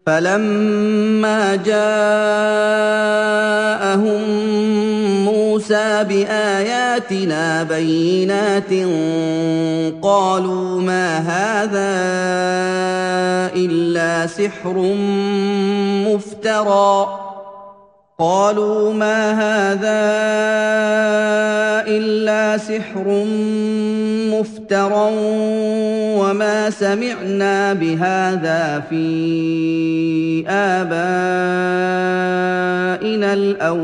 فَلَمَّا جَاءَهُم مُوسَىٰ بِآيَاتِنَا بَيِّنَاتٍ قَالُوا مَا هَٰذَا إِلَّا سِحْرٌ مُّفْتَرًى وَمَا سَمِعْنَا بِهَٰذَا فِي آبَائِنَا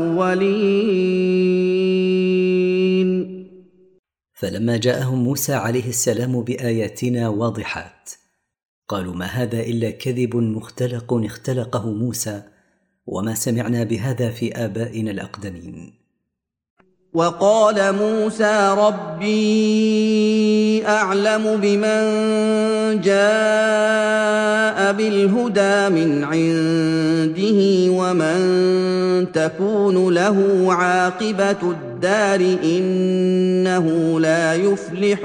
الْأَوَّلِينَ فلما جاءهم موسى عليه السلام بآياتنا واضحات قالوا ما هذا إلا كذب مختلق اختلقه موسى وما سمعنا بهذا في آبائنا الأقدمين. وقال موسى ربي أعلم بمن جاء بالهدى من عنده ومن تكون له عاقبة الدار إنه لا يفلح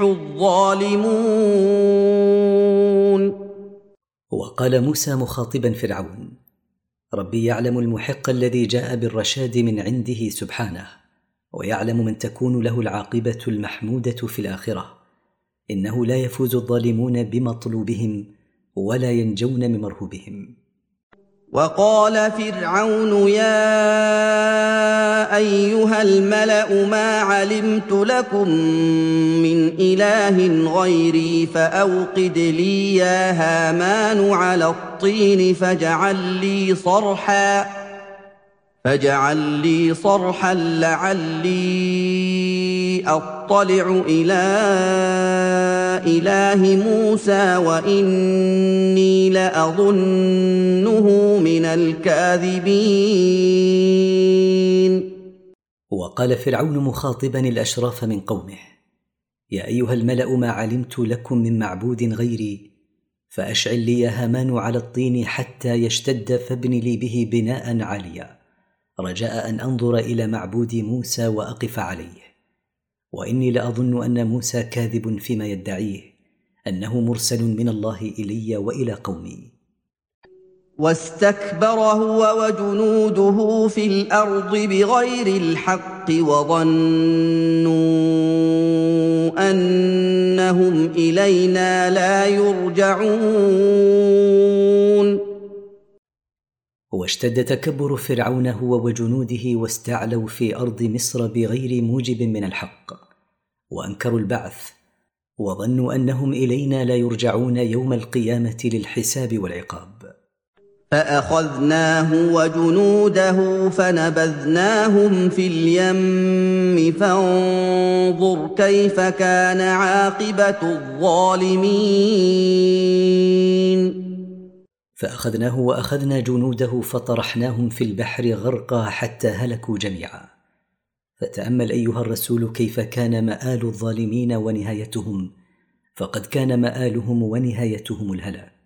الظالمون. وقال موسى مخاطبا فرعون ربي يعلم المحق الذي جاء بالرشاد من عنده سبحانه ويعلم من تكون له العاقبة المحمودة في الآخرة إنه لا يفوز الظالمون بمطلوبهم ولا ينجون من مرهوبهم. وقال فرعون يا أيها الملأ ما علمت لكم من إله غيري فأوقد لي يا هامان على الطين فاجعل لي صرحا لعلي أطلع إلى إله موسى وإني لأظنه من الكاذبين. وقال فرعون مخاطبا الأشراف من قومه يا أيها الملأ ما علمت لكم من معبود غيري فأشعل لي يا هامان على الطين حتى يشتد فابن لي به بناء عاليا رجاء أن أنظر إلى معبود موسى وأقف عليه وإني لأظن أن موسى كاذب فيما يدعيه أنه مرسل من الله إلي وإلى قومي. واستكبر هو وجنوده في الأرض بغير الحق وظنوا أنهم إلينا لا يرجعون. واشتد تكبر فرعون هو وجنوده واستعلوا في أرض مصر بغير موجب من الحق وأنكروا البعث وظنوا أنهم إلينا لا يرجعون يوم القيامة للحساب والعقاب. فأخذناه وجنوده فنبذناهم في اليم فانظر كيف كان عاقبة الظالمين. فأخذناه وأخذنا جنوده فطرحناهم في البحر غرقا حتى هلكوا جميعا. فتأمل أيها الرسول كيف كان مآل الظالمين ونهايتهم فقد كان مآلهم ونهايتهم الهلاك.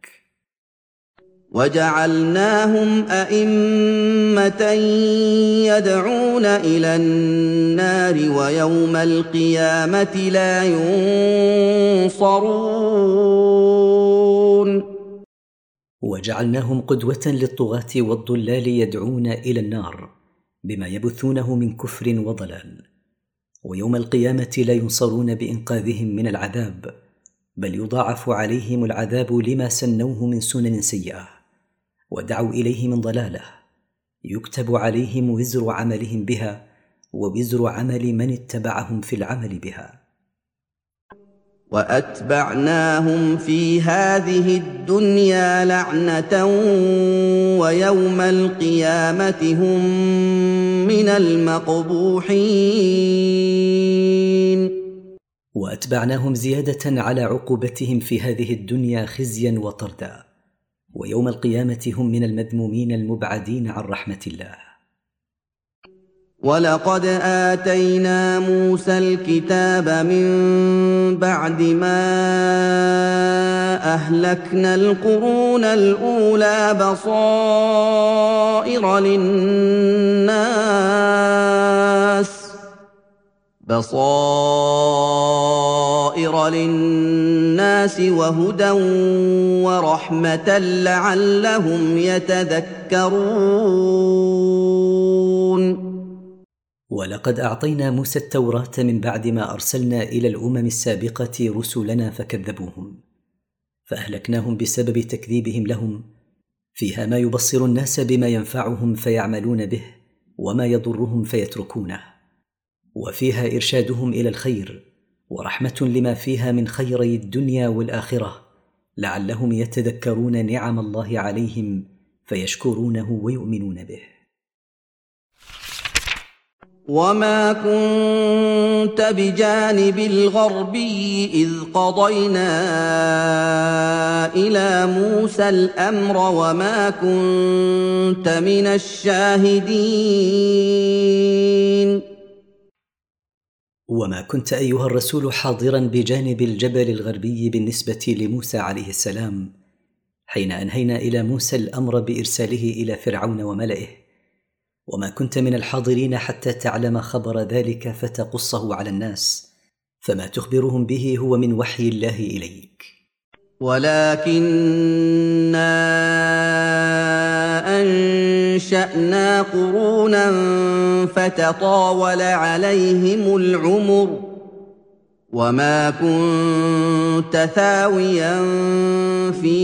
وجعلناهم أئمة يدعون إلى النار ويوم القيامة لا ينصرون. وجعلناهم قدوة للطغاة والضلال يدعون إلى النار بما يبثونه من كفر وضلال ويوم القيامة لا ينصرون بإنقاذهم من العذاب بل يضاعف عليهم العذاب لما سنوه من سنن سيئة ودعوا إليه من ضلاله يكتب عليهم وزر عملهم بها ووزر عمل من اتبعهم في العمل بها. وأتبعناهم في هذه الدنيا لعنة ويوم القيامة هم من المقبوحين. وأتبعناهم زيادة على عقوبتهم في هذه الدنيا خزيا وطردا ويوم القيامة هم من المذمومين المبعدين عن رحمة الله. ولقد آتينا موسى الكتاب من بعد ما أهلكنا القرون الأولى بصائر للناس وهدى ورحمة لعلهم يتذكرون. ولقد أعطينا موسى التوراة من بعد ما أرسلنا إلى الأمم السابقة رسلنا فكذبوهم، فأهلكناهم بسبب تكذيبهم لهم، فيها ما يبصر الناس بما ينفعهم فيعملون به، وما يضرهم فيتركونه، وفيها إرشادهم إلى الخير، ورحمة لما فيها من خيري الدنيا والآخرة، لعلهم يتذكرون نعم الله عليهم فيشكرونه ويؤمنون به. وما كنت بجانب الغربي إذ قضينا إلى موسى الأمر وما كنت من الشاهدين. وما كنت أيها الرسول حاضرا بجانب الجبل الغربي بالنسبة لموسى عليه السلام حين أنهينا إلى موسى الأمر بإرساله إلى فرعون وملئه، وما كنت من الحاضرين حتى تعلم خبر ذلك فتقصه على الناس، فما تخبرهم به هو من وحي الله إليك. ولكننا أنشأنا قرونا فتطاول عليهم العمر وما كنت ثاويا في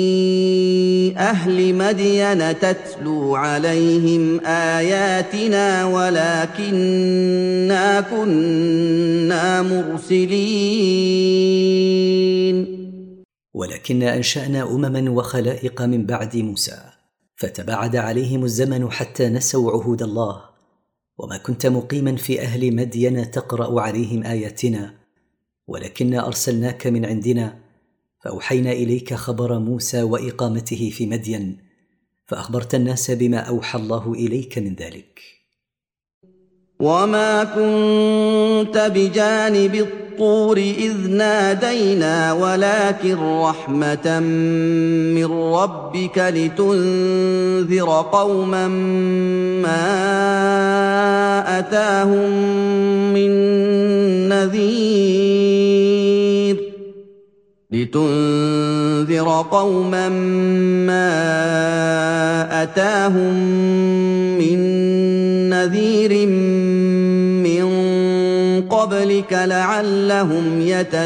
أهل مدين تتلو عليهم آياتنا ولكننا كنا مرسلين. ولكن أنشأنا أمما وخلائق من بعد موسى، فتباعد عليهم الزمن حتى نسوا عهود الله، وما كنت مقيما في أهل مدين تقرأ عليهم آياتنا، ولكن أرسلناك من عندنا، فأوحينا إليك خبر موسى وإقامته في مدين، فأخبرت الناس بما أوحى الله إليك من ذلك. وما كنت بجانب الطور إذ نادينا ولكن رحمة من ربك لتنذر قوما ما أتاهم من نذير من قبلك لعلهم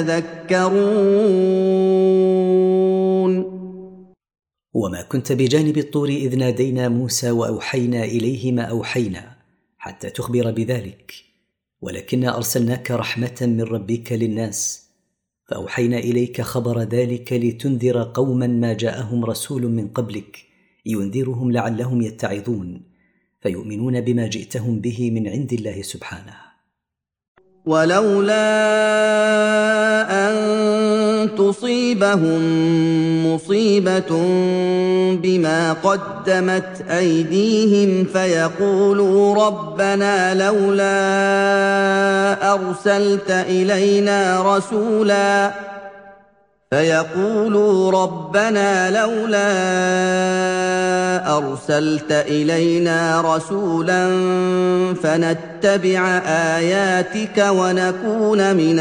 يتذكرون. وما كنت بجانب الطور إذ نادينا موسى وأوحينا إليه ما أوحينا حتى تخبر بذلك، ولكن أرسلناك رحمة من ربك للناس، فأوحينا إليك خبر ذلك لتنذر قوما ما جاءهم رسول من قبلك ينذرهم لعلهم يتعظون فيؤمنون بما جئتهم به من عند الله سبحانه. ولولا أن تصيبهم مصيبة بما قدمت أيديهم فيقولوا ربنا لولا أرسلت إلينا رسولا فنتبع آياتك ونكون من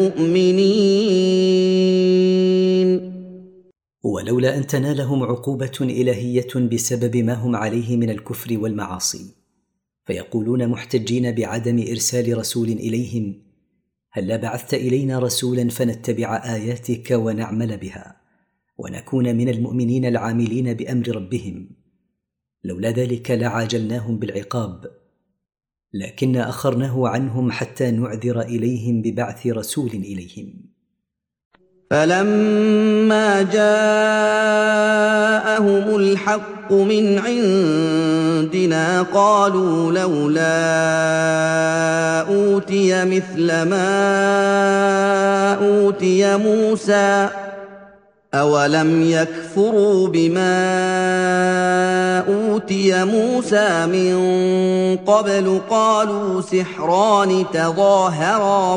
المؤمنين. ولولا أن تنالهم عقوبة إلهية بسبب ما هم عليه من الكفر والمعاصي، فيقولون محتجين بعدم إرسال رسول إليهم هل بعثت إلينا رسولا فنتبع آياتك ونعمل بها ونكون من المؤمنين العاملين بأمر ربهم، لولا ذلك لعاجلناهم بالعقاب، لكن أخرناه عنهم حتى نعذر إليهم ببعث رسول إليهم. فلما جاءهم الحق من عندنا قالوا لولا أوتي مثل ما أوتي موسى أولم يكفروا بما أوتي موسى من قبل قالوا سحران تظاهرا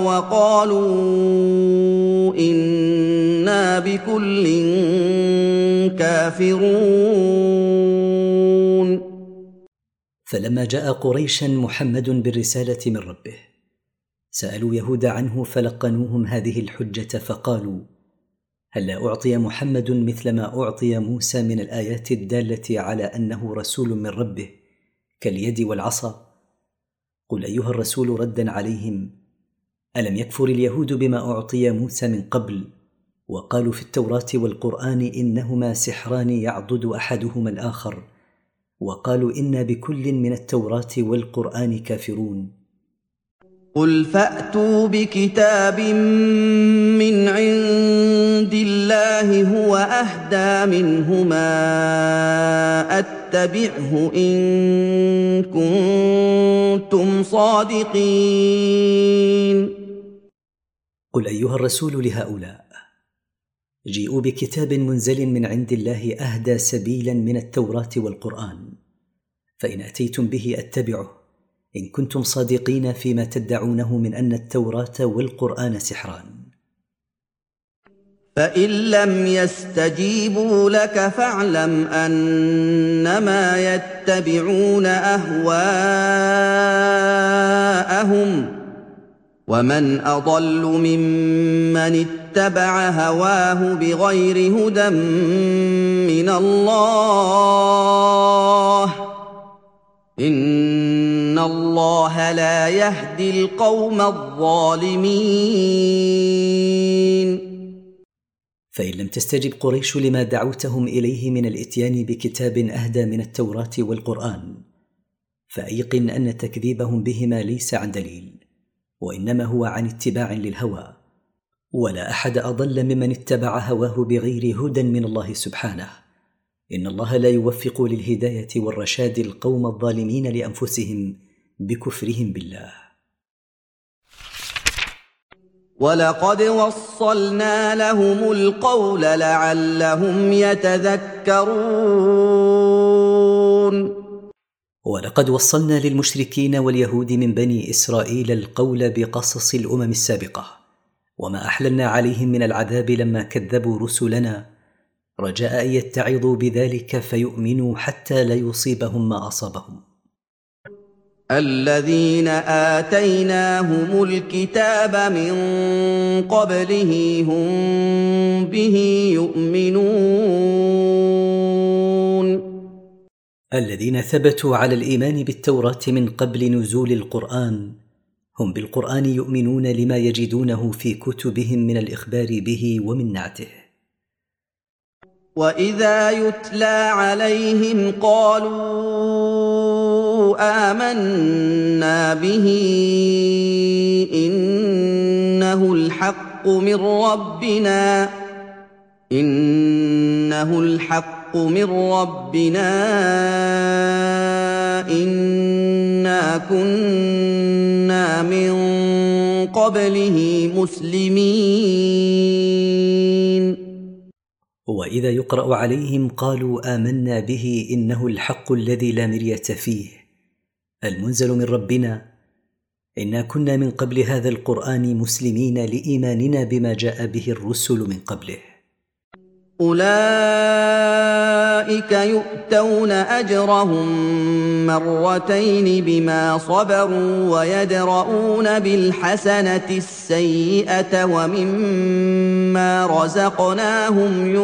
وقالوا إنا بكل كافرون. فلما جاء قريشا محمد بالرسالة من ربه سألوا يهود عنه فلقنوهم هذه الحجة فقالوا: هل لا أعطي محمد مثل ما أعطي موسى من الآيات الدالة على أنه رسول من ربه كاليد والعصا؟ قل أيها الرسول ردا عليهم: ألم يكفر اليهود بما أعطي موسى من قبل وقالوا في التوراة والقرآن إنهما سحران يعضد أحدهما الآخر، وقالوا إنا بكل من التوراة والقرآن كافرون؟ قل فأتوا بكتاب من عند الله هو أهدى منهما أتبعه إن كنتم صادقين. قل أيها الرسول لهؤلاء: جيئوا بكتاب منزل من عند الله أهدى سبيلا من التوراة والقرآن، فإن أتيتم به أتبعه إن كنتم صادقين فيما تدعونه من أن التوراة والقرآن سحران. فإن لم يستجيبوا لك فاعلم أنما يتبعون أهواءهم، ومن أضل ممن اتبع هواه بغير هدى من الله، إن الله لا يهدي القوم الظالمين. فإن لم تستجب قريش لما دعوتهم إليه من الإتيان بكتاب أهدى من التوراة والقرآن، فأيقن أن تكذيبهم بهما ليس عن دليل، وإنما هو عن اتباع للهوى، ولا أحد أضل ممن اتبع هواه بغير هدى من الله سبحانه. إن الله لا يوفق للهداية والرشاد القوم الظالمين لأنفسهم بكفرهم بالله. ولقد وصلنا لهم القول لعلهم يتذكرون. ولقد وصلنا للمشركين واليهود من بني إسرائيل القول بقصص الأمم السابقة وما أحللنا عليهم من العذاب لما كذبوا رسلنا، رجاء أن يتعظوا بذلك فيؤمنوا حتى لا يصيبهم ما أصابهم. الذين آتيناهم الكتاب من قبله هم به يؤمنون. الذين ثبتوا على الإيمان بالتوراة من قبل نزول القرآن هم بالقرآن يؤمنون لما يجدونه في كتبهم من الإخبار به ومن نعته. وإذا يتلى عليهم قالوا آمنا به إنه الحق من ربنا إنا كنا من قبله مسلمين. وإذا يقرأ عليهم قالوا آمنا به إنه الحق الذي لا مرية فيه المنزل من ربنا إنا كنا من قبل هذا القرآن مسلمين لإيماننا بما جاء به الرسل من قبله. أولئك يؤتون أجرهم مرتين بما صبروا ويدرؤون بالحسنة السيئة ومما رزقناهم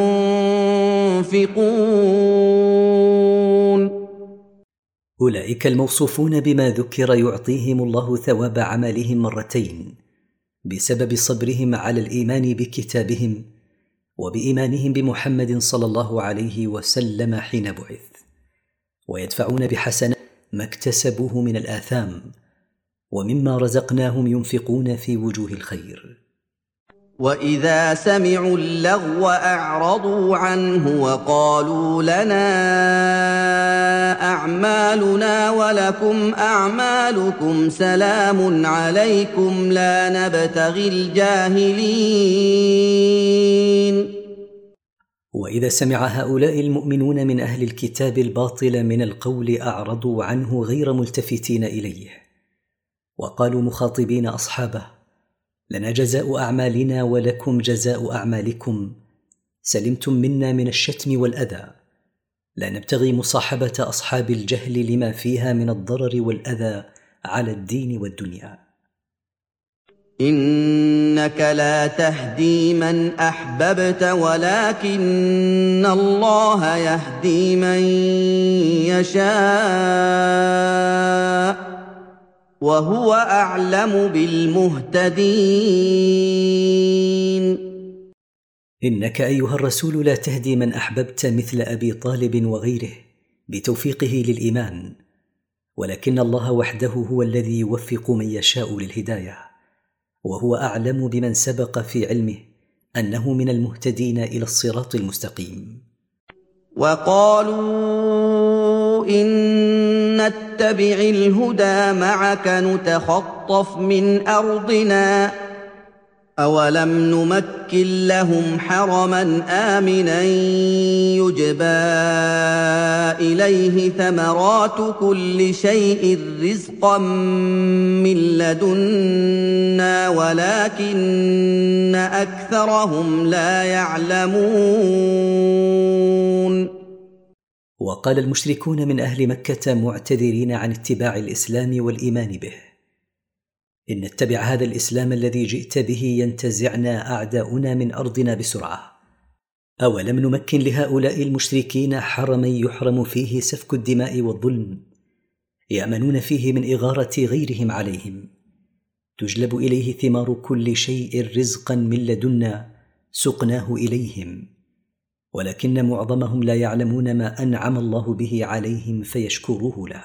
ينفقون. أولئك الموصوفون بما ذكر يعطيهم الله ثواب عملهم مرتين بسبب صبرهم على الإيمان بكتابهم وبإيمانهم بمحمد صلى الله عليه وسلم حين بعث، ويدفعون بحسنة ما اكتسبوه من الآثام ومما رزقناهم ينفقون في وجوه الخير. وإذا سمعوا اللغو أعرضوا عنه وقالوا لنا أعمالنا ولكم أعمالكم سلام عليكم لا نبتغي الجاهلين. وإذا سمع هؤلاء المؤمنون من أهل الكتاب الباطل من القول أعرضوا عنه غير ملتفتين إليه، وقالوا مخاطبين أصحابه: لنا جزاء أعمالنا ولكم جزاء أعمالكم، سلمتم منا من الشتم والأذى، لا نبتغي مصاحبة أصحاب الجهل لما فيها من الضرر والأذى على الدين والدنيا. إنك لا تهدي من أحببت ولكن الله يهدي من يشاء وهو أعلم بالمهتدين. إنك أيها الرسول لا تهدي من أحببت مثل أبي طالب وغيره بتوفيقه للإيمان، ولكن الله وحده هو الذي يوفق من يشاء للهداية، وهو أعلم بمن سبق في علمه أنه من المهتدين إلى الصراط المستقيم. وقالوا إن نتبع الهدى معك نتخطف من أرضنا أولم نمكن لهم حرما آمنا يجبى إليه ثمرات كل شيء رزقا من لدنا ولكن أكثرهم لا يعلمون. وقال المشركون من أهل مكة معتذرين عن اتباع الإسلام والإيمان به: إن نتبع هذا الإسلام الذي جئت به ينتزعنا أعداؤنا من أرضنا بسرعة. أولم نمكن لهؤلاء المشركين حرما يحرم فيه سفك الدماء والظلم، يأمنون فيه من إغارة غيرهم عليهم، تجلب إليه ثمار كل شيء رزقا من لدنا سقناه إليهم، ولكن معظمهم لا يعلمون ما أنعم الله به عليهم فيشكروه له.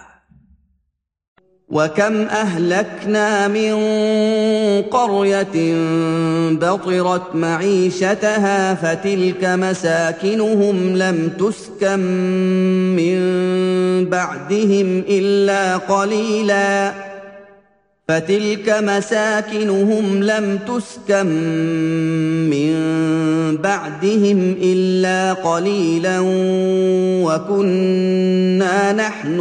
وكم أهلكنا من قرية بطرت معيشتها فتلك مساكنهم لم تسكن من بعدهم إلا قليلا وكنا نحن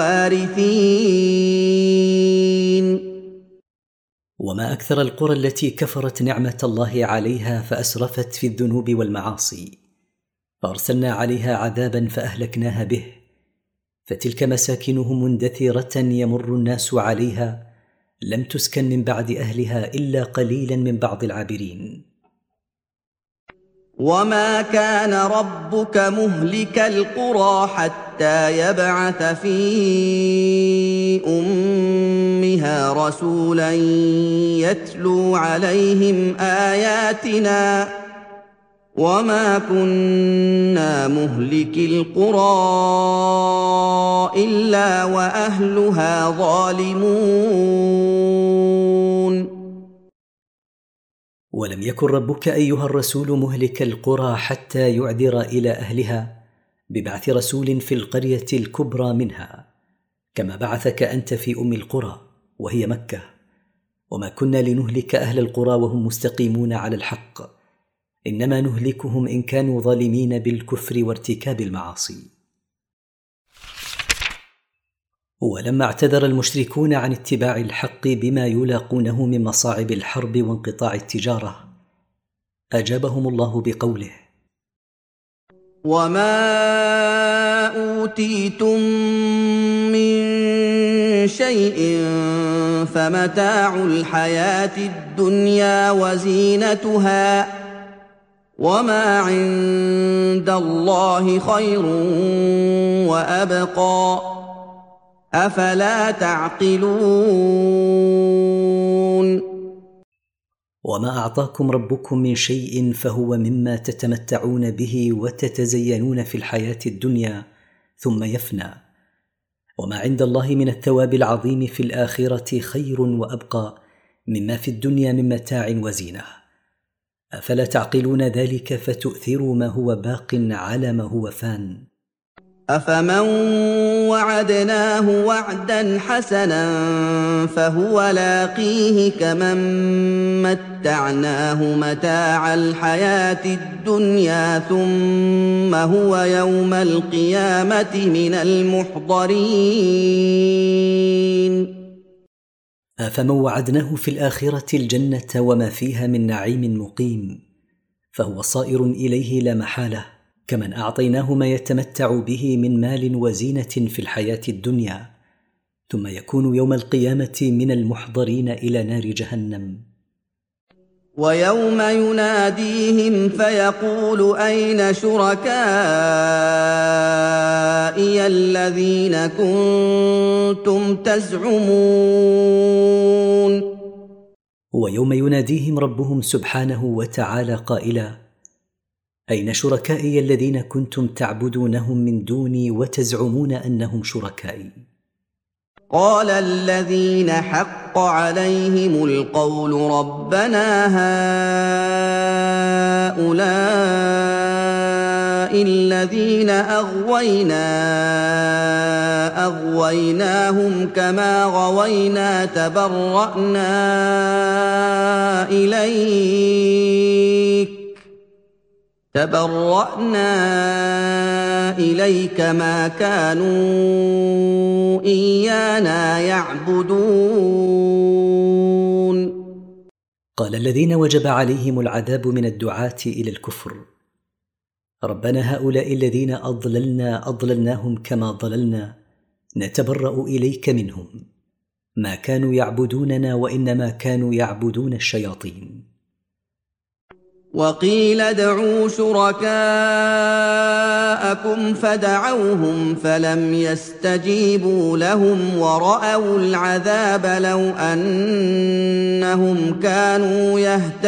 الوارثين. وما أكثر القرى التي كفرت نعمة الله عليها فأسرفت في الذنوب والمعاصي، فأرسلنا عليها عذابا فأهلكناها به، فتلك مساكنهم مندثرة يمر الناس عليها لم تسكن من بعد أهلها إلا قليلا من بعض العابرين. وما كان ربك مهلك القرى حتى يبعث في أمها رسولا يتلو عليهم آياتنا وما كنا مهلك القرى إلا وأهلها ظالمون. ولم يكن ربك أيها الرسول مهلك القرى حتى يعذر إلى أهلها ببعث رسول في القرية الكبرى منها، كما بعثك أنت في أم القرى وهي مكة. وما كنا لنهلك أهل القرى وهم مستقيمون على الحق، إنما نهلكهم إن كانوا ظالمين بالكفر وارتكاب المعاصي. ولما اعتذر المشركون عن اتباع الحق بما يلاقونه من مصاعب الحرب وانقطاع التجارة، أجابهم الله بقوله: وما أوتيتم من شيء فمتاع الحياة الدنيا وزينتها وما عند الله خير وأبقى أفلا تعقلون. وما أعطاكم ربكم من شيء فهو مما تتمتعون به وتتزينون في الحياة الدنيا ثم يفنى، وما عند الله من الثواب العظيم في الآخرة خير وأبقى مما في الدنيا من متاع وزينة. أفلا تعقلون ذلك فتؤثروا ما هو باق على ما هو فان؟ أفمن وعدناه وعدا حسنا فهو لاقيه كمن متعناه متاع الحياة الدنيا ثم هو يوم القيامة من المحضرين. أفمن وعدناه في الآخرة الجنة وما فيها من نعيم مقيم فهو صائر إليه لا محالة، كمن أعطيناه ما يتمتع به من مال وزينة في الحياة الدنيا ثم يكون يوم القيامة من المحضرين إلى نار جهنم. ويوم يناديهم فيقول أين شركائي الذين كنتم تزعمون ويوم يناديهم ربهم سبحانه وتعالى قائلا: أين شركائي الذين كنتم تعبدونهم من دوني وتزعمون أنهم شركائي؟ قال الذين حق عليهم القول ربنا هؤلاء الذين أغويناهم كما غوينا تبرأنا إليك ما كانوا إيانا يعبدون. قال الذين وجب عليهم العذاب من الدعاة إلى الكفر: ربنا هؤلاء الذين أضللناهم كما ضللنا نتبرأ إليك منهم، ما كانوا يعبدوننا وإنما كانوا يعبدون الشياطين. وقيل ادعوا شركاءكم فدعوهم فلم يستجيبوا لهم ورأوا العذاب لو أنهم كانوا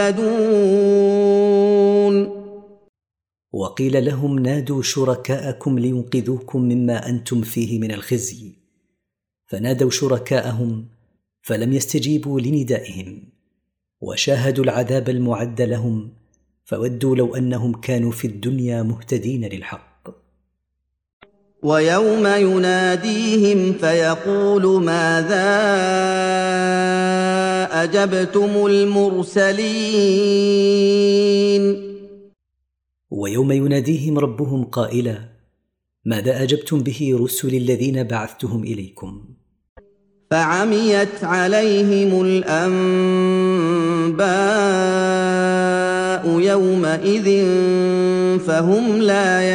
يهتدون. وقيل لهم نادوا شركاءكم لينقذوكم مما أنتم فيه من الخزي، فنادوا شركاءهم فلم يستجيبوا لندائهم، وشاهدوا العذاب المعد لهم، فودوا لو أنهم كانوا في الدنيا مهتدين للحق. ويوم يناديهم فيقول ماذا أجبتم المرسلين. ويوم يناديهم ربهم قائلا: ماذا أجبتم به رسل الذين بعثتهم إليكم؟ فعميت عليهم الأنباء يومئذ فهم لا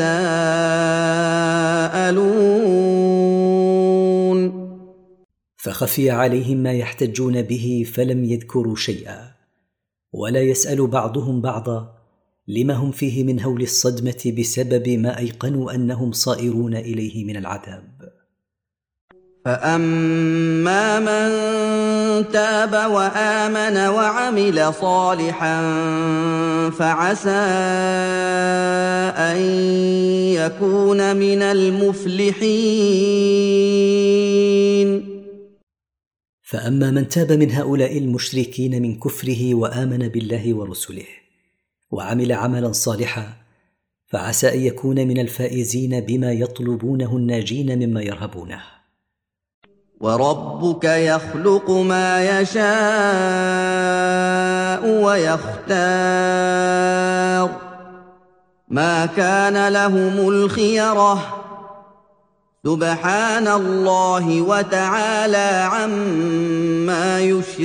يتساءلون. فخفي عليهم ما يحتجون به فلم يذكروا شيئا، ولا يسأل بعضهم بعضا لما هم فيه من هول الصدمة بسبب ما أيقنوا أنهم صائرون إليه من العذاب. فأما من تاب وآمن وعمل صالحا فعسى أن يكون من المفلحين. فأما من تاب من هؤلاء المشركين من كفره وآمن بالله ورسله وعمل عملا صالحا فعسى أن يكون من الفائزين بما يطلبونه الناجين مما يرهبونه. وربك يخلق ما يشاء ويختار ما كان لهم الخيرة سبحان الله وتعالى عما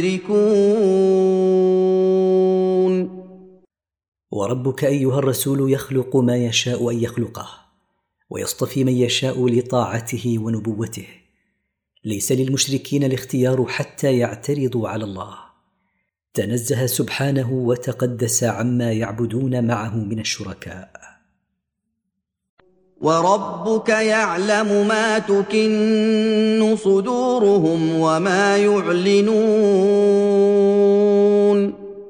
يشركون. وربك أيها الرسول يخلق ما يشاء أن يخلقه ويصطفي من يشاء لطاعته ونبوته، ليس للمشركين الاختيار حتى يعترضوا على الله، تنزه سبحانه وتقدس عما يعبدون معه من الشركاء. وربك يعلم ما تكن صدورهم وما يعلنون.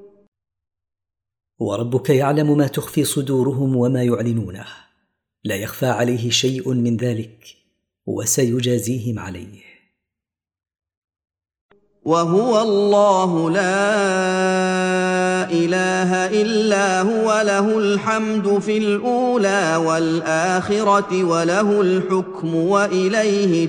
وربك يعلم ما تخفي صدورهم وما يعلنونه، لا يخفى عليه شيء من ذلك، وسيجازيهم عليه. وهو الله لا إله إلا هو له الحمد في الأولى والآخرة وله الحكم وإليه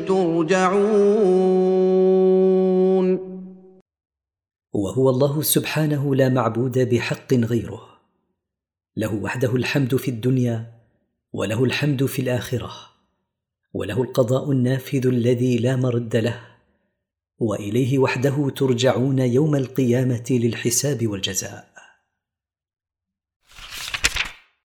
ترجعون. وهو الله سبحانه لا معبود بحق غيره، له وحده الحمد في الدنيا وله الحمد في الآخرة، وله القضاء النافذ الذي لا مرد له، وإليه وحده ترجعون يوم القيامة للحساب والجزاء.